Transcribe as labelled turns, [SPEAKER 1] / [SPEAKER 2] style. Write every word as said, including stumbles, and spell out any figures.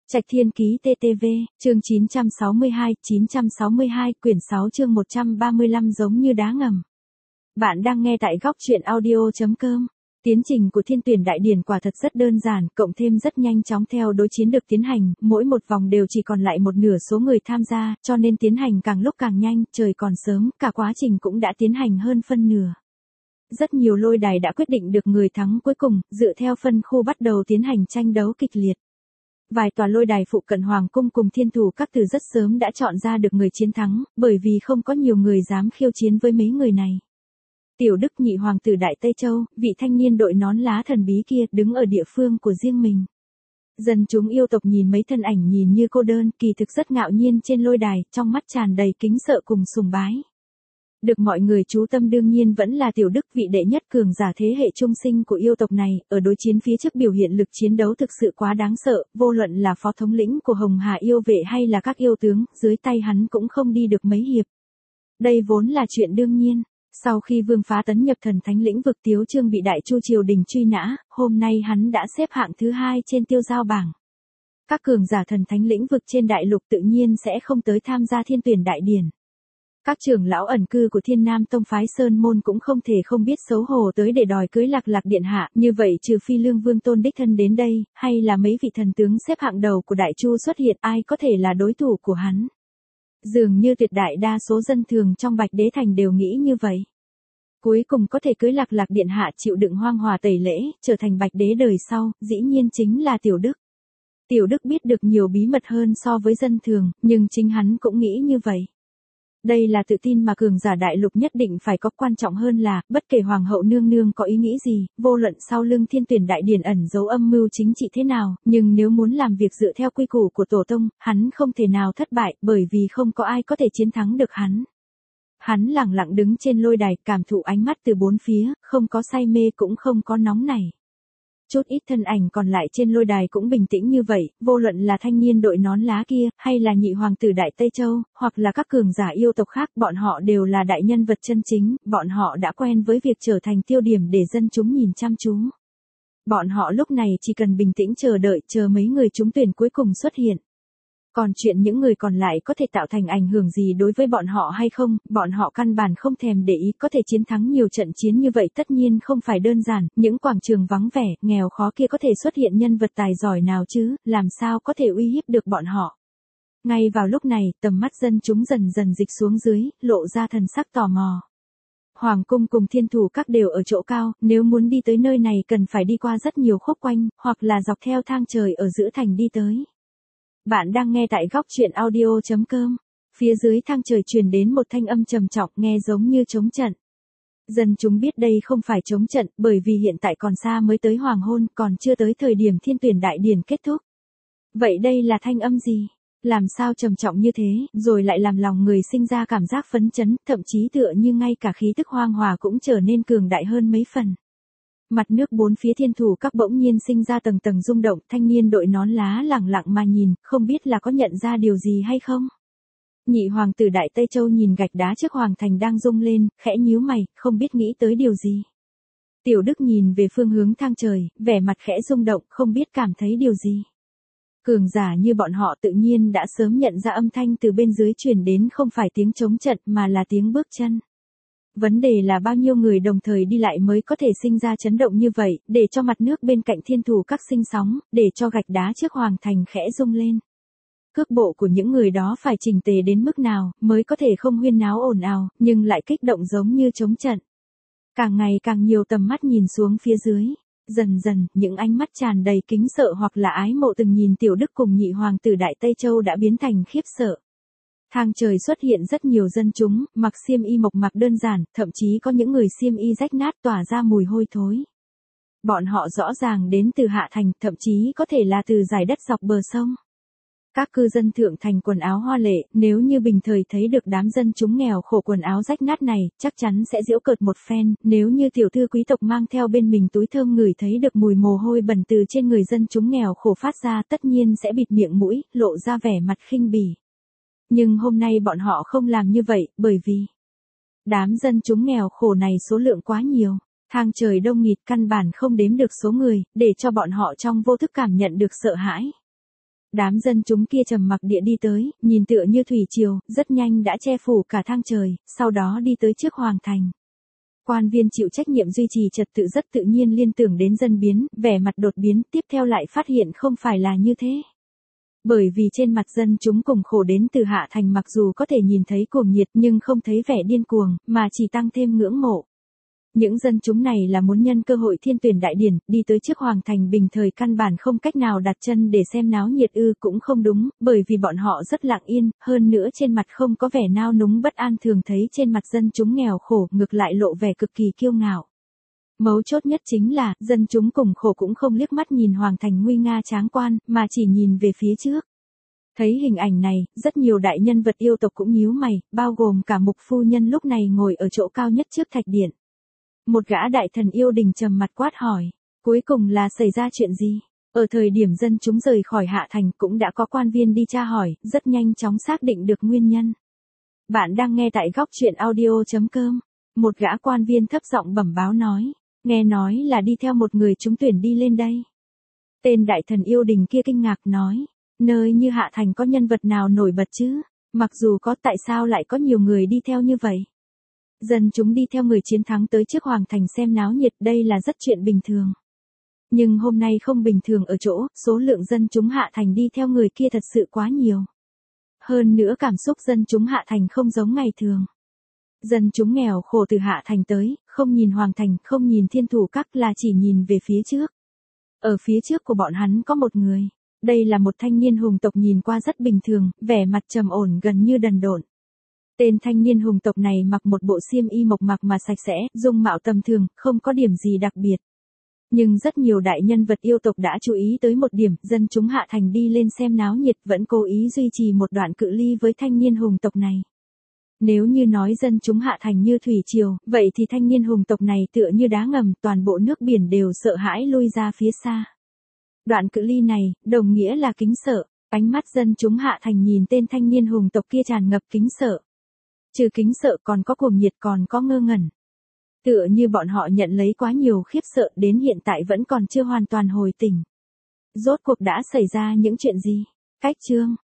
[SPEAKER 1] Trạch Thiên Ký tê tê vê, chương chín trăm sáu mươi hai, chín trăm sáu mươi hai, quyển sáu chương một trăm ba mươi lăm giống như đá ngầm. Bạn đang nghe tại góc truyện audio chấm com. Tiến trình của Thiên Tuyển Đại Điển quả thật rất đơn giản, cộng thêm rất nhanh chóng theo đối chiến được tiến hành, mỗi một vòng đều chỉ còn lại một nửa số người tham gia, cho nên tiến hành càng lúc càng nhanh, trời còn sớm, cả quá trình cũng đã tiến hành hơn phân nửa. Rất nhiều lôi đài đã quyết định được người thắng cuối cùng, dựa theo phân khu bắt đầu tiến hành tranh đấu kịch liệt. Vài tòa lôi đài phụ cận Hoàng cung cùng Thiên Thủ Các từ rất sớm đã chọn ra được người chiến thắng, bởi vì không có nhiều người dám khiêu chiến với mấy người này. Tiểu Đức nhị hoàng tử Đại Tây Châu, vị thanh niên đội nón lá thần bí kia, đứng ở địa phương của riêng mình. Dân chúng yêu tộc nhìn mấy thân ảnh nhìn như cô đơn, kỳ thực rất ngạo nhiên trên lôi đài, trong mắt tràn đầy kính sợ cùng sùng bái. Được mọi người chú tâm đương nhiên vẫn là Tiểu Đức, vị đệ nhất cường giả thế hệ trung sinh của yêu tộc này, ở đối chiến phía trước biểu hiện lực chiến đấu thực sự quá đáng sợ, vô luận là phó thống lĩnh của Hồng Hà yêu vệ hay là các yêu tướng, dưới tay hắn cũng không đi được mấy hiệp. Đây vốn là chuyện đương nhiên. Sau khi Vương Phá tấn nhập thần thánh lĩnh vực, Tiếu Trương bị Đại Chu triều đình truy nã, hôm nay hắn đã xếp hạng thứ hai trên tiêu giao bảng. Các cường giả thần thánh lĩnh vực trên đại lục tự nhiên sẽ không tới tham gia Thiên Tuyển Đại Điển. Các trưởng lão ẩn cư của Thiên Nam Tông phái Sơn Môn cũng không thể không biết xấu hổ tới để đòi cưới Lạc Lạc điện hạ, như vậy trừ phi Lương Vương Tôn đích thân đến đây, hay là mấy vị thần tướng xếp hạng đầu của Đại Chu xuất hiện, ai có thể là đối thủ của hắn. Dường như tuyệt đại đa số dân thường trong Bạch Đế Thành đều nghĩ như vậy. Cuối cùng có thể cưới Lạc Lạc điện hạ chịu đựng hoang hòa tẩy lễ, trở thành Bạch Đế đời sau, dĩ nhiên chính là Tiểu Đức. Tiểu Đức biết được nhiều bí mật hơn so với dân thường, nhưng chính hắn cũng nghĩ như vậy. Đây là tự tin mà cường giả đại lục nhất định phải có, quan trọng hơn là, bất kể Hoàng hậu nương nương có ý nghĩ gì, vô luận sau lưng Thiên Tuyển Đại Điển ẩn giấu âm mưu chính trị thế nào, nhưng nếu muốn làm việc dựa theo quy củ của tổ tông, hắn không thể nào thất bại, bởi vì không có ai có thể chiến thắng được hắn. Hắn lặng lặng đứng trên lôi đài, cảm thụ ánh mắt từ bốn phía, không có say mê cũng không có nóng nảy. Chút ít thân ảnh còn lại trên lôi đài cũng bình tĩnh như vậy, vô luận là thanh niên đội nón lá kia, hay là nhị hoàng tử Đại Tây Châu, hoặc là các cường giả yêu tộc khác, bọn họ đều là đại nhân vật chân chính, bọn họ đã quen với việc trở thành tiêu điểm để dân chúng nhìn chăm chú. Bọn họ lúc này chỉ cần bình tĩnh chờ đợi, chờ mấy người trúng tuyển cuối cùng xuất hiện. Còn chuyện những người còn lại có thể tạo thành ảnh hưởng gì đối với bọn họ hay không, bọn họ căn bản không thèm để ý, có thể chiến thắng nhiều trận chiến như vậy tất nhiên không phải đơn giản, những quảng trường vắng vẻ, nghèo khó kia có thể xuất hiện nhân vật tài giỏi nào chứ, làm sao có thể uy hiếp được bọn họ. Ngay vào lúc này, tầm mắt dân chúng dần dần dịch xuống dưới, lộ ra thần sắc tò mò. Hoàng cung cùng Thiên Thủ Các đều ở chỗ cao, nếu muốn đi tới nơi này cần phải đi qua rất nhiều khúc quanh, hoặc là dọc theo thang trời ở giữa thành đi tới. Bạn đang nghe tại góc truyện audio chấm com. Phía dưới thang trời truyền đến một thanh âm trầm trọng, nghe giống như trống trận. Dân chúng biết đây không phải trống trận, bởi vì hiện tại còn xa mới tới hoàng hôn, còn chưa tới thời điểm Thiên Tuyển Đại Điển kết thúc. Vậy đây là thanh âm gì? Làm sao trầm trọng như thế, rồi lại làm lòng người sinh ra cảm giác phấn chấn, thậm chí tựa như ngay cả khí tức hoang hòa cũng trở nên cường đại hơn mấy phần. Mặt nước bốn phía Thiên Thủ Các bỗng nhiên sinh ra tầng tầng rung động, thanh niên đội nón lá lẳng lặng mà nhìn, không biết là có nhận ra điều gì hay không. Nhị hoàng tử Đại Tây Châu nhìn gạch đá trước hoàng thành đang rung lên, khẽ nhíu mày, không biết nghĩ tới điều gì. Tiểu Đức nhìn về phương hướng thang trời, vẻ mặt khẽ rung động, không biết cảm thấy điều gì. Cường giả như bọn họ tự nhiên đã sớm nhận ra âm thanh từ bên dưới truyền đến không phải tiếng trống trận mà là tiếng bước chân. Vấn đề là bao nhiêu người đồng thời đi lại mới có thể sinh ra chấn động như vậy, để cho mặt nước bên cạnh Thiên Thủ Các sinh sóng, để cho gạch đá trước hoàng thành khẽ rung lên. Cước bộ của những người đó phải chỉnh tề đến mức nào, mới có thể không huyên náo ồn ào, nhưng lại kích động giống như trống trận. Càng ngày càng nhiều tầm mắt nhìn xuống phía dưới. Dần dần, những ánh mắt tràn đầy kính sợ hoặc là ái mộ từng nhìn Tiểu Đức cùng nhị hoàng tử Đại Tây Châu đã biến thành khiếp sợ. Thang trời xuất hiện rất nhiều dân chúng, mặc xiêm y mộc mạc đơn giản, thậm chí có những người xiêm y rách nát tỏa ra mùi hôi thối. Bọn họ rõ ràng đến từ hạ thành, thậm chí có thể là từ dải đất dọc bờ sông. Các cư dân thượng thành quần áo hoa lệ, nếu như bình thời thấy được đám dân chúng nghèo khổ quần áo rách nát này, chắc chắn sẽ giễu cợt một phen, nếu như tiểu thư quý tộc mang theo bên mình túi thơm ngửi thấy được mùi mồ hôi bẩn từ trên người dân chúng nghèo khổ phát ra, tất nhiên sẽ bịt miệng mũi, lộ ra vẻ mặt khinh bỉ. Nhưng hôm nay bọn họ không làm như vậy, bởi vì đám dân chúng nghèo khổ này số lượng quá nhiều, thang trời đông nghịt căn bản không đếm được số người, để cho bọn họ trong vô thức cảm nhận được sợ hãi. Đám dân chúng kia trầm mặc địa đi tới, nhìn tựa như thủy triều, rất nhanh đã che phủ cả thang trời, sau đó đi tới trước hoàng thành. Quan viên chịu trách nhiệm duy trì trật tự rất tự nhiên liên tưởng đến dân biến, vẻ mặt đột biến, tiếp theo lại phát hiện không phải là như thế. Bởi vì trên mặt dân chúng cùng khổ đến từ hạ thành mặc dù có thể nhìn thấy cuồng nhiệt nhưng không thấy vẻ điên cuồng, mà chỉ tăng thêm ngưỡng mộ. Những dân chúng này là muốn nhân cơ hội thiên tuyển đại điển, đi tới trước hoàng thành bình thời căn bản không cách nào đặt chân để xem náo nhiệt ư cũng không đúng, bởi vì bọn họ rất lặng yên, hơn nữa trên mặt không có vẻ nao núng bất an thường thấy trên mặt dân chúng nghèo khổ, ngược lại lộ vẻ cực kỳ kiêu ngạo. Mấu chốt nhất chính là, dân chúng cùng khổ cũng không liếc mắt nhìn hoàng thành nguy nga tráng quan, mà chỉ nhìn về phía trước. Thấy hình ảnh này, rất nhiều đại nhân vật yêu tộc cũng nhíu mày, bao gồm cả mục phu nhân lúc này ngồi ở chỗ cao nhất trước thạch điện. Một gã đại thần yêu đình trầm mặt quát hỏi, cuối cùng là xảy ra chuyện gì? Ở thời điểm dân chúng rời khỏi hạ thành cũng đã có quan viên đi tra hỏi, rất nhanh chóng xác định được nguyên nhân. Bạn đang nghe tại góc truyện audio chấm com. Một gã quan viên thấp giọng bẩm báo nói, nghe nói là đi theo một người trúng tuyển đi lên đây. Tên đại thần yêu đình kia kinh ngạc nói, nơi như hạ thành có nhân vật nào nổi bật chứ? Mặc dù có, tại sao lại có nhiều người đi theo như vậy? Dân chúng đi theo người chiến thắng tới trước hoàng thành xem náo nhiệt, đây là rất chuyện bình thường. Nhưng hôm nay không bình thường ở chỗ, số lượng dân chúng hạ thành đi theo người kia thật sự quá nhiều. Hơn nữa cảm xúc dân chúng hạ thành không giống ngày thường. Dân chúng nghèo khổ từ hạ thành tới, không nhìn hoàng thành, không nhìn thiên thủ các là chỉ nhìn về phía trước. Ở phía trước của bọn hắn có một người. Đây là một thanh niên hùng tộc nhìn qua rất bình thường, vẻ mặt trầm ổn gần như đần độn. Tên thanh niên hùng tộc này mặc một bộ xiêm y mộc mạc mà sạch sẽ, dung mạo tầm thường, không có điểm gì đặc biệt. Nhưng rất nhiều đại nhân vật yêu tộc đã chú ý tới một điểm, dân chúng hạ thành đi lên xem náo nhiệt vẫn cố ý duy trì một đoạn cự ly với thanh niên hùng tộc này. Nếu như nói dân chúng hạ thành như thủy triều, vậy thì thanh niên hùng tộc này tựa như đá ngầm, toàn bộ nước biển đều sợ hãi lui ra phía xa. Đoạn cự ly này, đồng nghĩa là kính sợ, ánh mắt dân chúng hạ thành nhìn tên thanh niên hùng tộc kia tràn ngập kính sợ. Trừ kính sợ còn có cuồng nhiệt còn có ngơ ngẩn. Tựa như bọn họ nhận lấy quá nhiều khiếp sợ đến hiện tại vẫn còn chưa hoàn toàn hồi tỉnh. Rốt cuộc đã xảy ra những chuyện gì? Cách chương.